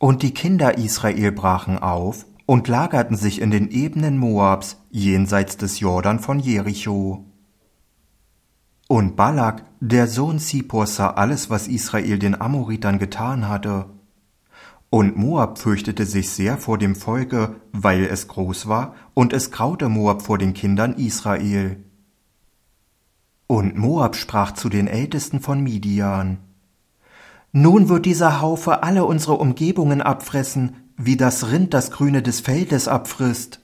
Und die Kinder Israel brachen auf und lagerten sich in den Ebenen Moabs jenseits des Jordan von Jericho. Und Balak, der Sohn Zippors, sah alles, was Israel den Amoritern getan hatte. Und Moab fürchtete sich sehr vor dem Volke, weil es groß war, und es graute Moab vor den Kindern Israel. Und Moab sprach zu den Ältesten von Midian: Nun wird dieser Haufe alle unsere Umgebungen abfressen, wie das Rind das Grüne des Feldes abfrisst.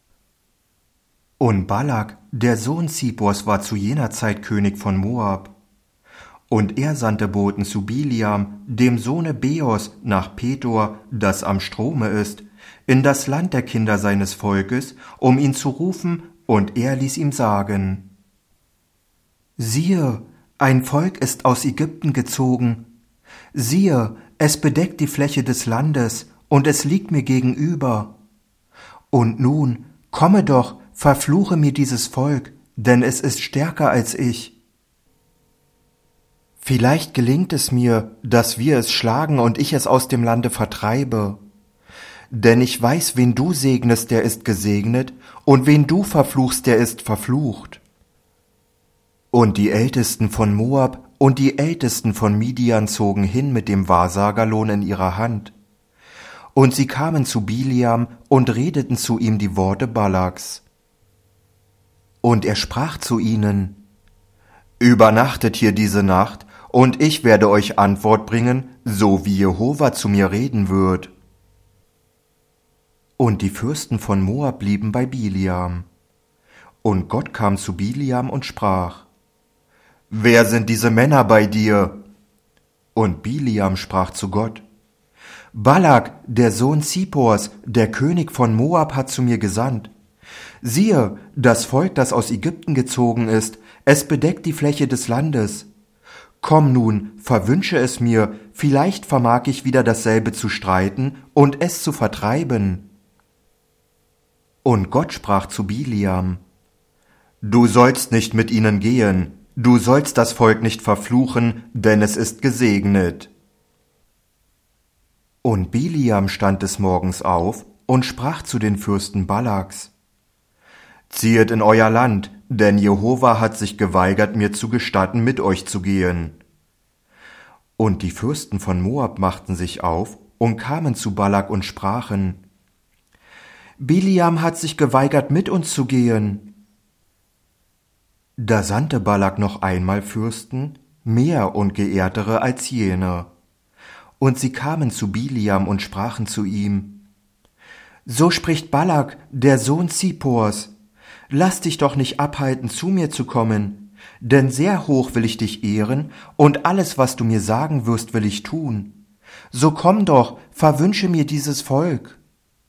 Und Balak, der Sohn Zippors, war zu jener Zeit König von Moab. Und er sandte Boten zu Biliam, dem Sohne Beos, nach Petor, das am Strome ist, in das Land der Kinder seines Volkes, um ihn zu rufen, und er ließ ihm sagen: Siehe, ein Volk ist aus Ägypten gezogen. Siehe, es bedeckt die Fläche des Landes, und es liegt mir gegenüber. Und nun, komme doch, verfluche mir dieses Volk, denn es ist stärker als ich. Vielleicht gelingt es mir, dass wir es schlagen und ich es aus dem Lande vertreibe. Denn ich weiß, wen du segnest, der ist gesegnet, und wen du verfluchst, der ist verflucht. Und die Ältesten von Moab und die Ältesten von Midian zogen hin mit dem Wahrsagerlohn in ihrer Hand. Und sie kamen zu Biliam und redeten zu ihm die Worte Balaks. Und er sprach zu ihnen: Übernachtet hier diese Nacht, und ich werde euch Antwort bringen, so wie Jehova zu mir reden wird. Und die Fürsten von Moab blieben bei Biliam. Und Gott kam zu Biliam und sprach: Wer sind diese Männer bei dir? Und Biliam sprach zu Gott: Balak, der Sohn Zippors, der König von Moab, hat zu mir gesandt. Siehe, das Volk, das aus Ägypten gezogen ist, es bedeckt die Fläche des Landes. Komm nun, verwünsche es mir, vielleicht vermag ich wieder dasselbe zu streiten und es zu vertreiben. Und Gott sprach zu Biliam: Du sollst nicht mit ihnen gehen, du sollst das Volk nicht verfluchen, denn es ist gesegnet. Und Biliam stand des Morgens auf und sprach zu den Fürsten Balaks: Ziehet in euer Land, denn Jehova hat sich geweigert, mir zu gestatten, mit euch zu gehen. Und die Fürsten von Moab machten sich auf und kamen zu Balak und sprachen: Biliam hat sich geweigert, mit uns zu gehen. Da sandte Balak noch einmal Fürsten, mehr und geehrtere als jene. Und sie kamen zu Biliam und sprachen zu ihm: So spricht Balak, der Sohn Zippors: Lass dich doch nicht abhalten, zu mir zu kommen, denn sehr hoch will ich dich ehren, und alles, was du mir sagen wirst, will ich tun. So komm doch, verwünsche mir dieses Volk.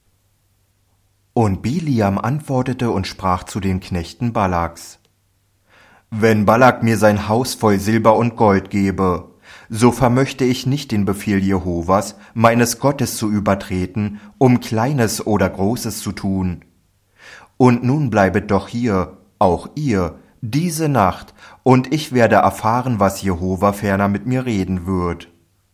Und Biliam antwortete und sprach zu den Knechten Balaks: Wenn Balak mir sein Haus voll Silber und Gold gebe, so vermöchte ich nicht den Befehl Jehovas, meines Gottes, zu übertreten, um Kleines oder Großes zu tun. Und nun bleibet doch hier, auch ihr, diese Nacht, und ich werde erfahren, was Jehova ferner mit mir reden wird.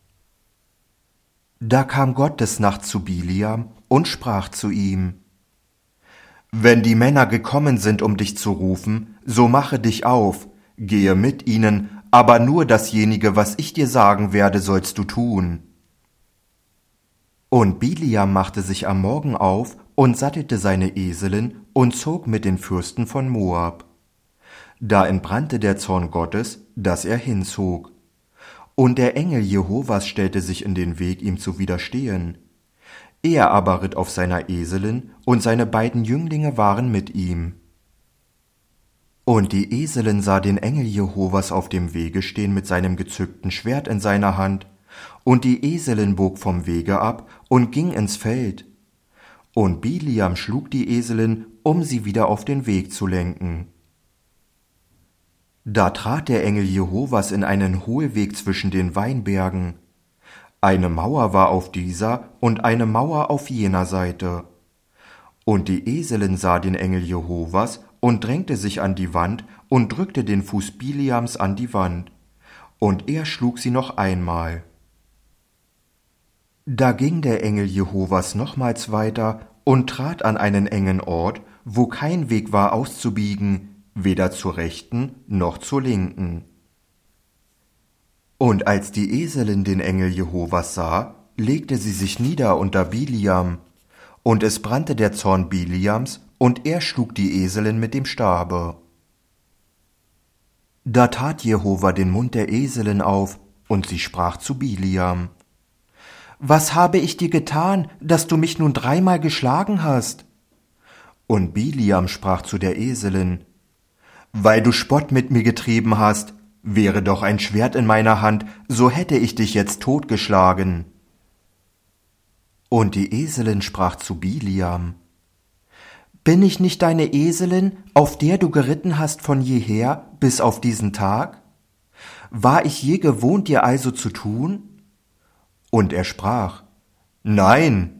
Da kam Gott des Nachts zu Biliam und sprach zu ihm: Wenn die Männer gekommen sind, um dich zu rufen, so mache dich auf, gehe mit ihnen, aber nur dasjenige, was ich dir sagen werde, sollst du tun. Und Biliam machte sich am Morgen auf und sattelte seine Eselin und zog mit den Fürsten von Moab. Da entbrannte der Zorn Gottes, dass er hinzog. Und der Engel Jehovas stellte sich in den Weg, ihm zu widerstehen. Er aber ritt auf seiner Eselin, und seine beiden Jünglinge waren mit ihm. Und die Eselin sah den Engel Jehovas auf dem Wege stehen mit seinem gezückten Schwert in seiner Hand, und die Eselin bog vom Wege ab und ging ins Feld. Und Biliam schlug die Eselin, um sie wieder auf den Weg zu lenken. Da trat der Engel Jehovas in einen Hohlweg zwischen den Weinbergen. Eine Mauer war auf dieser und eine Mauer auf jener Seite. Und die Eselin sah den Engel Jehovas und drängte sich an die Wand und drückte den Fuß Biliams an die Wand. Und er schlug sie noch einmal. Da ging der Engel Jehovas nochmals weiter und trat an einen engen Ort, wo kein Weg war auszubiegen, weder zur rechten noch zur linken. Und als die Eselin den Engel Jehovas sah, legte sie sich nieder unter Biliam, und es brannte der Zorn Biliams, und er schlug die Eselin mit dem Stabe. Da tat Jehova den Mund der Eselin auf, und sie sprach zu Biliam: Was habe ich dir getan, dass du mich nun 3-mal geschlagen hast? Und Biliam sprach zu der Eselin: Weil du Spott mit mir getrieben hast, wäre doch ein Schwert in meiner Hand, so hätte ich dich jetzt totgeschlagen. Und die Eselin sprach zu Biliam: Bin ich nicht deine Eselin, auf der du geritten hast von jeher bis auf diesen Tag? War ich je gewohnt, dir also zu tun? Und er sprach: Nein.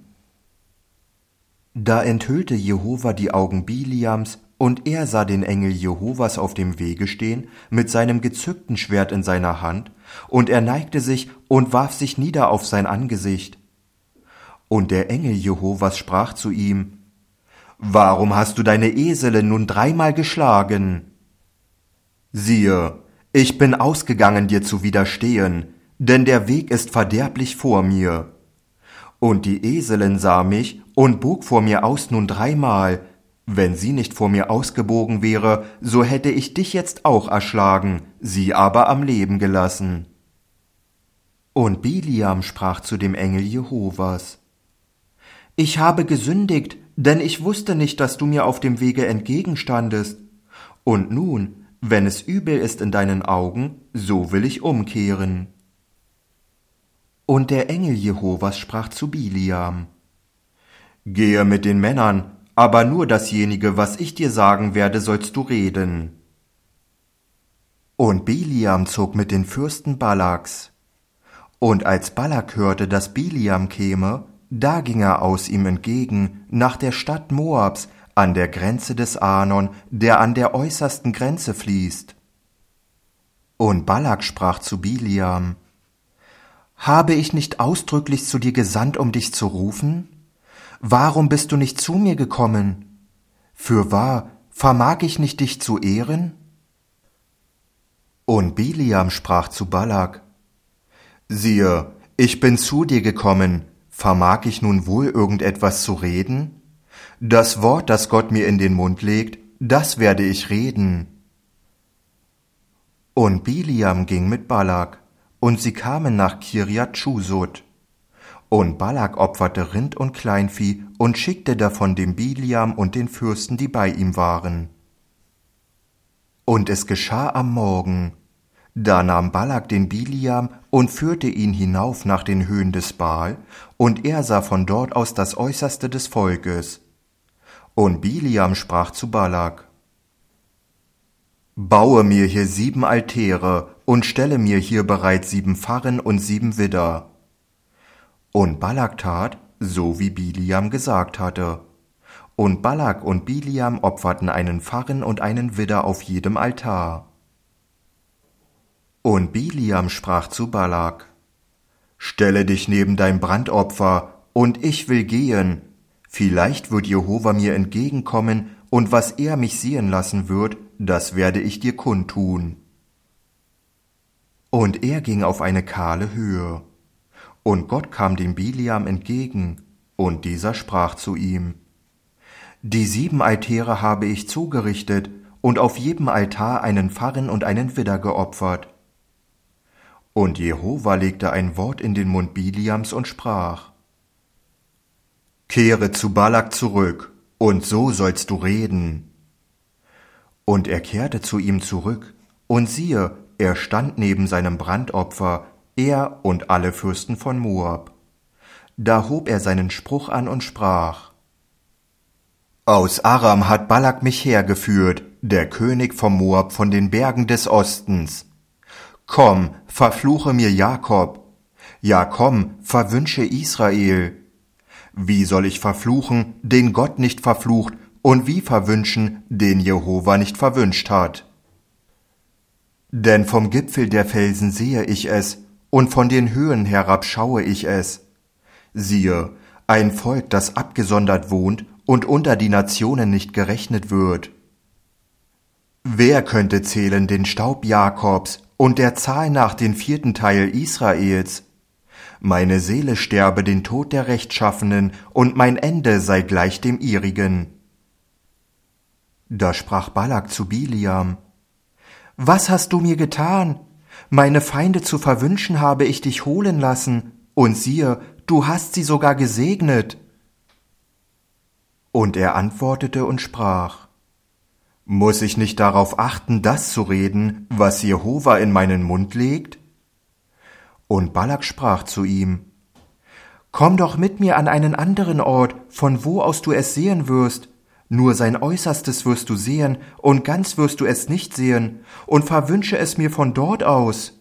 Da enthüllte Jehova die Augen Biliams, und er sah den Engel Jehovas auf dem Wege stehen, mit seinem gezückten Schwert in seiner Hand, und er neigte sich und warf sich nieder auf sein Angesicht. Und der Engel Jehovas sprach zu ihm: Warum hast du deine Eselin nun 3-mal geschlagen? Siehe, ich bin ausgegangen, dir zu widerstehen, denn der Weg ist verderblich vor mir. Und die Eselin sah mich und bog vor mir aus nun 3-mal. Wenn sie nicht vor mir ausgebogen wäre, so hätte ich dich jetzt auch erschlagen, sie aber am Leben gelassen. Und Biliam sprach zu dem Engel Jehovas: Ich habe gesündigt, denn ich wusste nicht, dass du mir auf dem Wege entgegenstandest. Und nun, wenn es übel ist in deinen Augen, so will ich umkehren. Und der Engel Jehovas sprach zu Biliam: Gehe mit den Männern, aber nur dasjenige, was ich dir sagen werde, sollst du reden. Und Biliam zog mit den Fürsten Balaks. Und als Balak hörte, dass Biliam käme, da ging er aus ihm entgegen, nach der Stadt Moabs, an der Grenze des Arnon, der an der äußersten Grenze fließt. Und Balak sprach zu Biliam: Habe ich nicht ausdrücklich zu dir gesandt, um dich zu rufen? Warum bist du nicht zu mir gekommen? Fürwahr, vermag ich nicht, dich zu ehren? Und Biliam sprach zu Balak: Siehe, ich bin zu dir gekommen, vermag ich nun wohl irgendetwas zu reden? Das Wort, das Gott mir in den Mund legt, das werde ich reden. Und Biliam ging mit Balak, und sie kamen nach Kirjat Schusot. Und Balak opferte Rind und Kleinvieh und schickte davon dem Biliam und den Fürsten, die bei ihm waren. Und es geschah am Morgen, da nahm Balak den Biliam und führte ihn hinauf nach den Höhen des Baal, und er sah von dort aus das Äußerste des Volkes. Und Biliam sprach zu Balak: Baue mir hier 7 Altäre und stelle mir hier bereit 7 Pfarren und 7 Widder. Und Balak tat, so wie Biliam gesagt hatte. Und Balak und Biliam opferten einen Pfarren und einen Widder auf jedem Altar. Und Biliam sprach zu Balak: Stelle dich neben dein Brandopfer, und ich will gehen. Vielleicht wird Jehova mir entgegenkommen, und was er mich sehen lassen wird, das werde ich dir kundtun. Und er ging auf eine kahle Höhe. Und Gott kam dem Biliam entgegen, und dieser sprach zu ihm: Die 7 Altäre habe ich zugerichtet, und auf jedem Altar einen Pfarren und einen Widder geopfert. Und Jehova legte ein Wort in den Mund Biliams und sprach: Kehre zu Balak zurück, und so sollst du reden. Und er kehrte zu ihm zurück, und siehe, er stand neben seinem Brandopfer, er und alle Fürsten von Moab. Da hob er seinen Spruch an und sprach: Aus Aram hat Balak mich hergeführt, der König vom Moab von den Bergen des Ostens. Komm, verfluche mir Jakob. Ja, komm, verwünsche Israel. Wie soll ich verfluchen, den Gott nicht verflucht, und wie verwünschen, den Jehova nicht verwünscht hat? Denn vom Gipfel der Felsen sehe ich es, und von den Höhen herab schaue ich es. Siehe, ein Volk, das abgesondert wohnt und unter die Nationen nicht gerechnet wird. Wer könnte zählen den Staub Jakobs und der Zahl nach den 4. Teil Israels? Meine Seele sterbe den Tod der Rechtschaffenen, und mein Ende sei gleich dem ihrigen. Da sprach Balak zu Biliam: Was hast du mir getan? Meine Feinde zu verwünschen habe ich dich holen lassen, und siehe, du hast sie sogar gesegnet. Und er antwortete und sprach: Muss ich nicht darauf achten, das zu reden, was Jehova in meinen Mund legt? Und Balak sprach zu ihm: Komm doch mit mir an einen anderen Ort, von wo aus du es sehen wirst. Nur sein Äußerstes wirst du sehen, und ganz wirst du es nicht sehen, und verwünsche es mir von dort aus.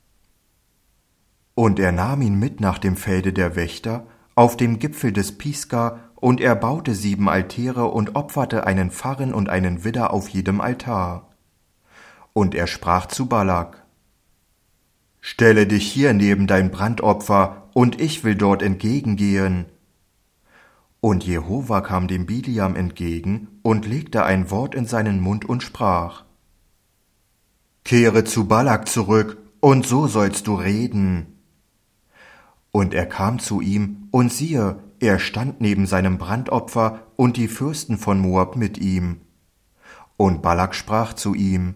Und er nahm ihn mit nach dem Felde der Wächter, auf dem Gipfel des Pisga, und er baute 7 Altäre und opferte einen Farren und einen Widder auf jedem Altar. Und er sprach zu Balak: Stelle dich hier neben dein Brandopfer, und ich will dort entgegengehen. Und Jehova kam dem Biliam entgegen und legte ein Wort in seinen Mund und sprach: Kehre zu Balak zurück, und so sollst du reden. Und er kam zu ihm, und siehe, er stand neben seinem Brandopfer und die Fürsten von Moab mit ihm. Und Balak sprach zu ihm: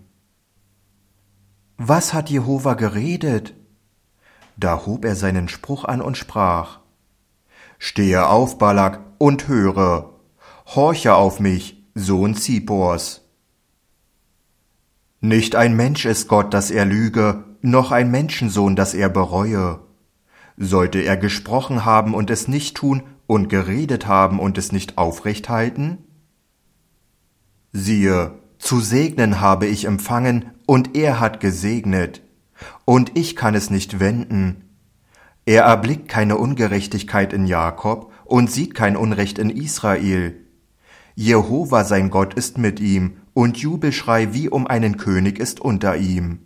Was hat Jehova geredet? Da hob er seinen Spruch an und sprach: Stehe auf, Balak, und höre. Horche auf mich, Sohn Zippors. Nicht ein Mensch ist Gott, dass er lüge, noch ein Menschensohn, dass er bereue. Sollte er gesprochen haben und es nicht tun und geredet haben und es nicht aufrecht halten? Siehe, zu segnen habe ich empfangen, und er hat gesegnet, und ich kann es nicht wenden. Er erblickt keine Ungerechtigkeit in Jakob und sieht kein Unrecht in Israel. Jehova sein Gott ist mit ihm, und Jubelschrei wie um einen König ist unter ihm.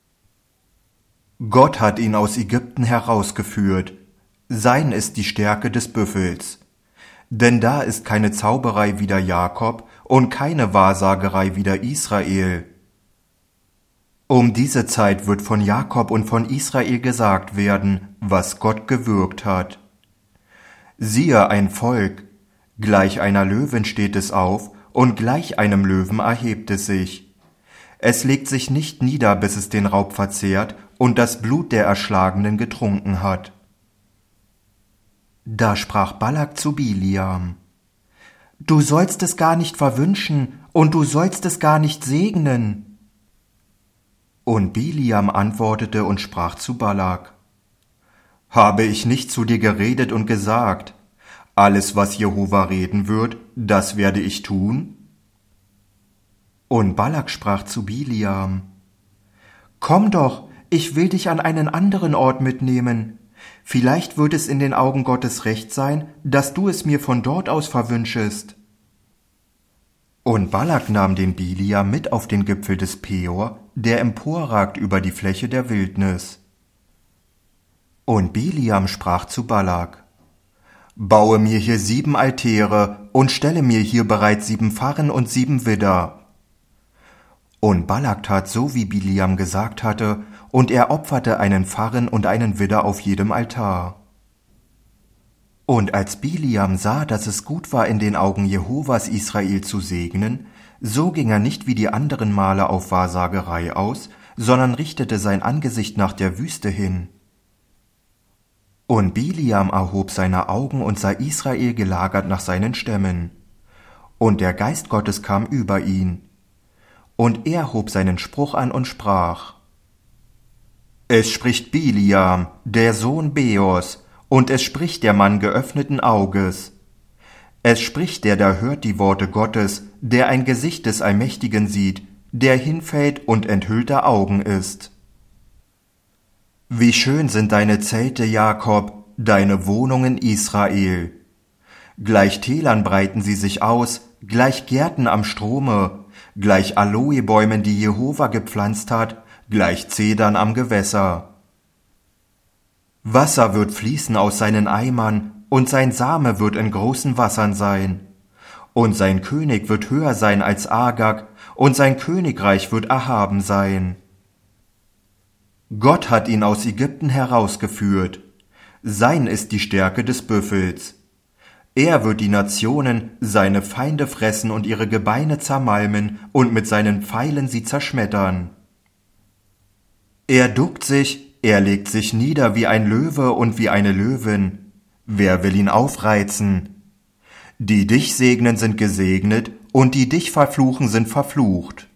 Gott hat ihn aus Ägypten herausgeführt. Sein ist die Stärke des Büffels. Denn da ist keine Zauberei wider Jakob und keine Wahrsagerei wider Israel. Um diese Zeit wird von Jakob und von Israel gesagt werden, was Gott gewirkt hat. Siehe ein Volk, gleich einer Löwin steht es auf, und gleich einem Löwen erhebt es sich. Es legt sich nicht nieder, bis es den Raub verzehrt und das Blut der Erschlagenen getrunken hat. Da sprach Balak zu Biliam: Du sollst es gar nicht verwünschen, und du sollst es gar nicht segnen. Und Biliam antwortete und sprach zu Balak: Habe ich nicht zu dir geredet und gesagt: Alles, was Jehova reden wird, das werde ich tun? Und Balak sprach zu Biliam: Komm doch, ich will dich an einen anderen Ort mitnehmen. Vielleicht wird es in den Augen Gottes recht sein, dass du es mir von dort aus verwünschest. Und Balak nahm den Biliam mit auf den Gipfel des Peor, der emporragt über die Fläche der Wildnis. Und Biliam sprach zu Balak: Baue mir hier 7 Altäre und stelle mir hier bereits 7 Farren und 7 Widder. Und Balak tat so, wie Biliam gesagt hatte, und er opferte einen Farren und einen Widder auf jedem Altar. Und als Biliam sah, dass es gut war, in den Augen Jehovas Israel zu segnen, so ging er nicht wie die anderen Male auf Wahrsagerei aus, sondern richtete sein Angesicht nach der Wüste hin. Und Biliam erhob seine Augen und sah Israel gelagert nach seinen Stämmen. Und der Geist Gottes kam über ihn. Und er hob seinen Spruch an und sprach: Es spricht Biliam, der Sohn Beors, und es spricht der Mann geöffneten Auges. Es spricht der da hört die Worte Gottes, der ein Gesicht des Allmächtigen sieht, der hinfällt und enthüllter Augen ist. Wie schön sind deine Zelte, Jakob, deine Wohnungen, Israel. Gleich Tälern breiten sie sich aus, gleich Gärten am Strome, gleich Aloebäumen, die Jehova gepflanzt hat, gleich Zedern am Gewässer. Wasser wird fließen aus seinen Eimern, und sein Same wird in großen Wassern sein. Und sein König wird höher sein als Agag, und sein Königreich wird erhaben sein. Gott hat ihn aus Ägypten herausgeführt. Sein ist die Stärke des Büffels. Er wird die Nationen, seine Feinde fressen und ihre Gebeine zermalmen und mit seinen Pfeilen sie zerschmettern. Er duckt sich, er legt sich nieder wie ein Löwe und wie eine Löwin. Wer will ihn aufreizen? Die dich segnen, sind gesegnet, und die dich verfluchen, sind verflucht.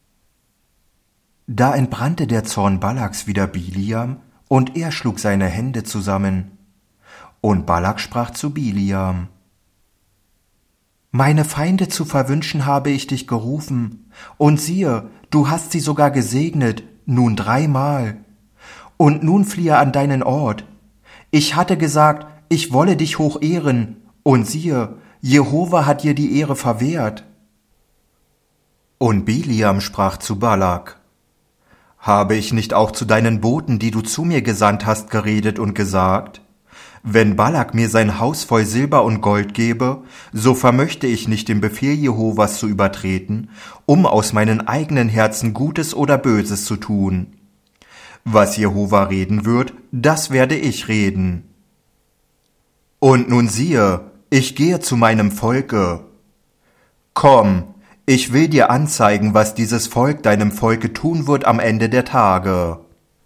Da entbrannte der Zorn Balaks wider Biliam, und er schlug seine Hände zusammen. Und Balak sprach zu Biliam: Meine Feinde zu verwünschen habe ich dich gerufen, und siehe, du hast sie sogar gesegnet, nun 3-mal. Und nun fliehe an deinen Ort. Ich hatte gesagt, ich wolle dich hoch ehren, und siehe, Jehova hat dir die Ehre verwehrt. Und Biliam sprach zu Balak: Habe ich nicht auch zu deinen Boten, die du zu mir gesandt hast, geredet und gesagt: Wenn Balak mir sein Haus voll Silber und Gold gebe, so vermöchte ich nicht den Befehl Jehovas zu übertreten, um aus meinen eigenen Herzen Gutes oder Böses zu tun. Was Jehova reden wird, das werde ich reden. Und nun siehe, ich gehe zu meinem Volke. Komm, ich will dir anzeigen, was dieses Volk deinem Volke tun wird am Ende der Tage.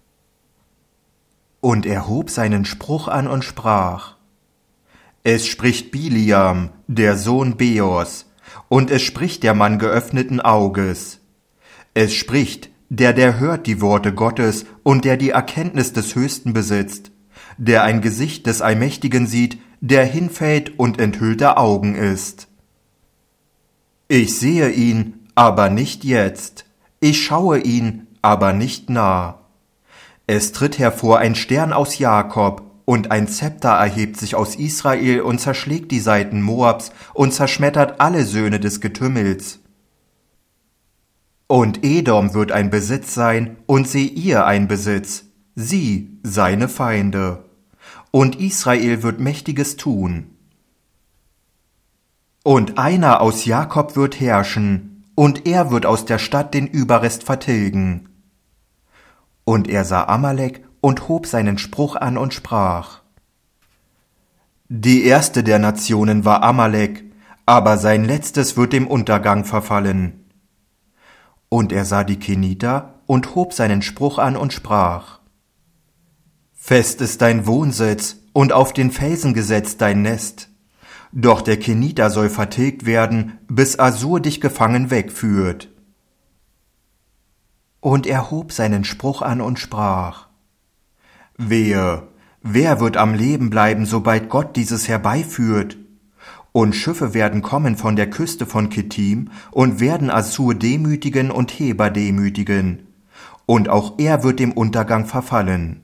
Und er hob seinen Spruch an und sprach: Es spricht Biliam, der Sohn Beos, und es spricht der Mann geöffneten Auges. Es spricht der hört die Worte Gottes und der die Erkenntnis des Höchsten besitzt, der ein Gesicht des Allmächtigen sieht, der hinfällt und enthüllter Augen ist. Ich sehe ihn, aber nicht jetzt. Ich schaue ihn, aber nicht nah. Es tritt hervor ein Stern aus Jakob, und ein Zepter erhebt sich aus Israel und zerschlägt die Seiten Moabs und zerschmettert alle Söhne des Getümmels. Und Edom wird ein Besitz sein, und Seir ein Besitz, sie seine Feinde. Und Israel wird Mächtiges tun. Und einer aus Jakob wird herrschen, und er wird aus der Stadt den Überrest vertilgen. Und er sah Amalek und hob seinen Spruch an und sprach: Die erste der Nationen war Amalek, aber sein letztes wird dem Untergang verfallen. Und er sah die Keniter und hob seinen Spruch an und sprach: Fest ist dein Wohnsitz und auf den Felsen gesetzt dein Nest. Doch der Keniter soll vertilgt werden, bis Assur dich gefangen wegführt. Und er hob seinen Spruch an und sprach: Wehe, wer wird am Leben bleiben, sobald Gott dieses herbeiführt? Und Schiffe werden kommen von der Küste von Kittim und werden Assur demütigen und Heber demütigen. Und auch er wird dem Untergang verfallen.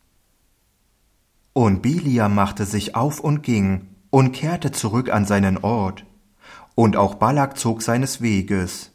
Und Biliam machte sich auf und ging und kehrte zurück an seinen Ort. Und auch Balak zog seines Weges.